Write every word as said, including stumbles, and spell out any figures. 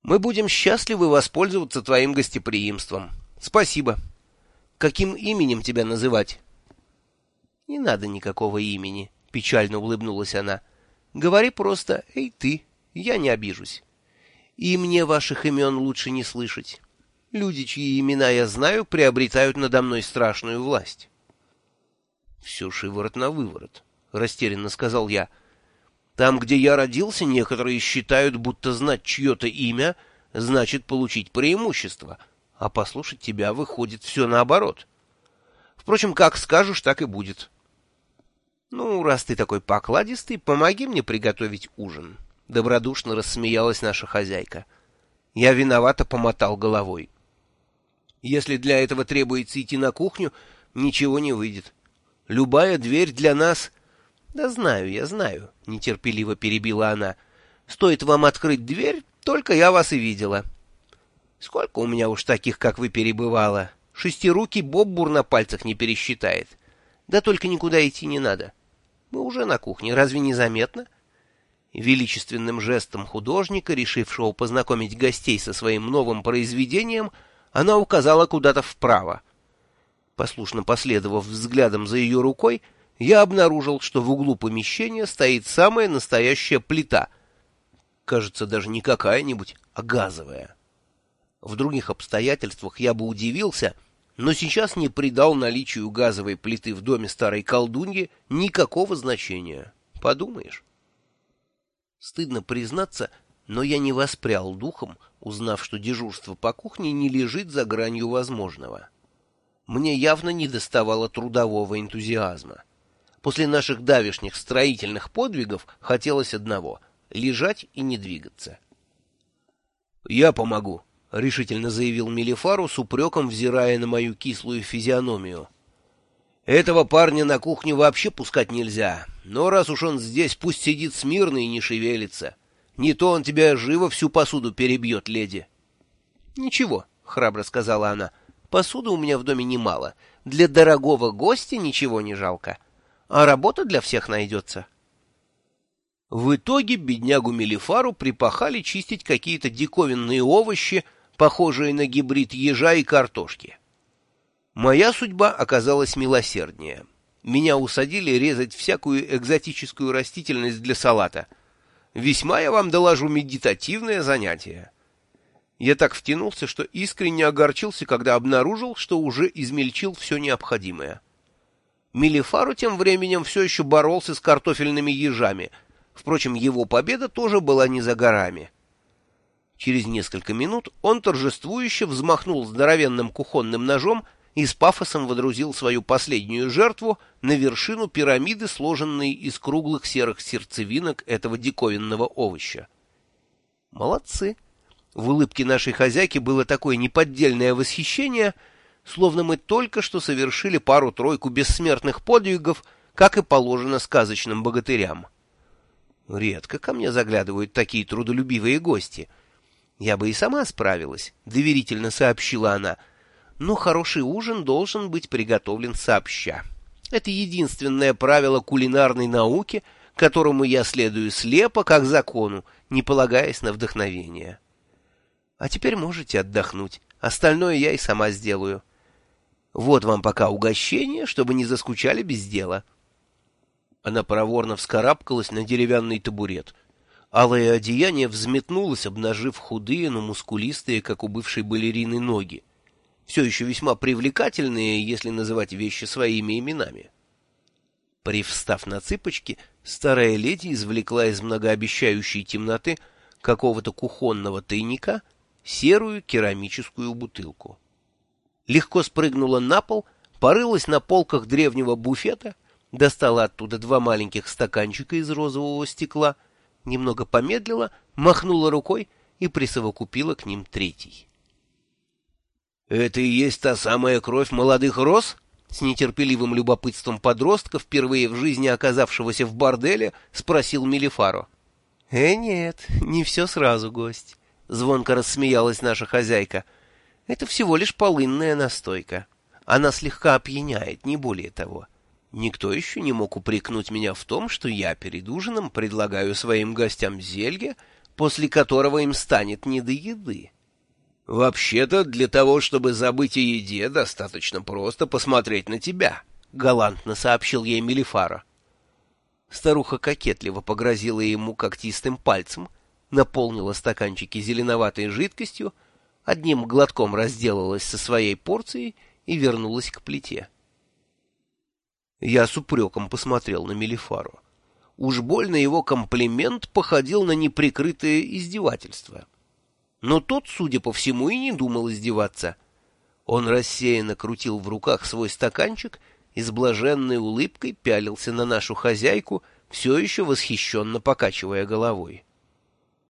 Мы будем счастливы воспользоваться твоим гостеприимством. Спасибо. Каким именем тебя называть? Не надо никакого имени, печально улыбнулась она. Говори просто «Эй, ты», я не обижусь. И мне ваших имен лучше не слышать. Люди, чьи имена я знаю, приобретают надо мной страшную власть. Все шиворот на выворот, растерянно сказал я. Там, где я родился, некоторые считают, будто знать чье-то имя значит получить преимущество, а послушать тебя выходит все наоборот. Впрочем, как скажешь, так и будет. Ну, раз ты такой покладистый, помоги мне приготовить ужин. Добродушно рассмеялась наша хозяйка. Я виновато помотал головой. Если для этого требуется идти на кухню, ничего не выйдет. Любая дверь для нас... Да знаю, я знаю, нетерпеливо перебила она. Стоит вам открыть дверь, только я вас и видела. Сколько у меня уж таких, как вы, перебывало. Шестирукий боббур на пальцах не пересчитает. Да только никуда идти не надо. Мы уже на кухне, разве не заметно? Величественным жестом художника, решившего познакомить гостей со своим новым произведением, она указала куда-то вправо. Послушно последовав взглядом за ее рукой, я обнаружил, что в углу помещения стоит самая настоящая плита. Кажется, даже не какая-нибудь, а газовая. В других обстоятельствах я бы удивился, но сейчас не придал наличию газовой плиты в доме старой колдуньи никакого значения. Подумаешь. Стыдно признаться, но я не воспрял духом, узнав, что дежурство по кухне не лежит за гранью возможного. Мне явно недоставало трудового энтузиазма. После наших давешних строительных подвигов хотелось одного — лежать и не двигаться. «Я помогу», — решительно заявил Мелифару, с упреком взирая на мою кислую физиономию. «Этого парня на кухню вообще пускать нельзя, но раз уж он здесь, пусть сидит смирно и не шевелится. Не то он тебя живо всю посуду перебьет, леди». «Ничего», — храбро сказала она, — «посуды у меня в доме немало. Для дорогого гостя ничего не жалко. А работа для всех найдется». В итоге беднягу Мелифару припахали чистить какие-то диковинные овощи, похожие на гибрид ежа и картошки. Моя судьба оказалась милосерднее. Меня усадили резать всякую экзотическую растительность для салата. Весьма, я вам доложу, медитативное занятие. Я так втянулся, что искренне огорчился, когда обнаружил, что уже измельчил все необходимое. Мелифару тем временем все еще боролся с картофельными ежами. Впрочем, его победа тоже была не за горами. Через несколько минут он торжествующе взмахнул здоровенным кухонным ножом и с пафосом водрузил свою последнюю жертву на вершину пирамиды, сложенной из круглых серых сердцевинок этого диковинного овоща. Молодцы! В улыбке нашей хозяйки было такое неподдельное восхищение, словно мы только что совершили пару-тройку бессмертных подвигов, как и положено сказочным богатырям. Редко ко мне заглядывают такие трудолюбивые гости. Я бы и сама справилась, — доверительно сообщила она, — но хороший ужин должен быть приготовлен сообща. Это единственное правило кулинарной науки, которому я следую слепо, как закону, не полагаясь на вдохновение. А теперь можете отдохнуть, остальное я и сама сделаю. Вот вам пока угощение, чтобы не заскучали без дела». Она проворно вскарабкалась на деревянный табурет. Алое одеяние взметнулось, обнажив худые, но мускулистые, как у бывшей балерины, ноги. Все еще весьма привлекательные, если называть вещи своими именами. Привстав на цыпочки, старая леди извлекла из многообещающей темноты какого-то кухонного тайника серую керамическую бутылку. Легко спрыгнула на пол, порылась на полках древнего буфета, достала оттуда два маленьких стаканчика из розового стекла, немного помедлила, махнула рукой и присовокупила к ним третий. «Это и есть та самая кровь молодых роз?» С нетерпеливым любопытством подростка, впервые в жизни оказавшегося в борделе, спросил Мелифаро. «Э, нет, не все сразу, гость», — звонко рассмеялась наша хозяйка. «Это всего лишь полынная настойка. Она слегка опьяняет, не более того. Никто еще не мог упрекнуть меня в том, что я перед ужином предлагаю своим гостям зелье, после которого им станет не до еды. «Вообще-то, для того, чтобы забыть о еде, достаточно просто посмотреть на тебя», — галантно сообщил ей Мелифара. Старуха кокетливо погрозила ему когтистым пальцем, наполнила стаканчики зеленоватой жидкостью, одним глотком разделалась со своей порцией и вернулась к плите. Я с упреком посмотрел на Мелифару. Уж больно его комплимент походил на неприкрытое издевательство. Но тот, судя по всему, и не думал издеваться. Он рассеянно крутил в руках свой стаканчик и с блаженной улыбкой пялился на нашу хозяйку, все еще восхищенно покачивая головой.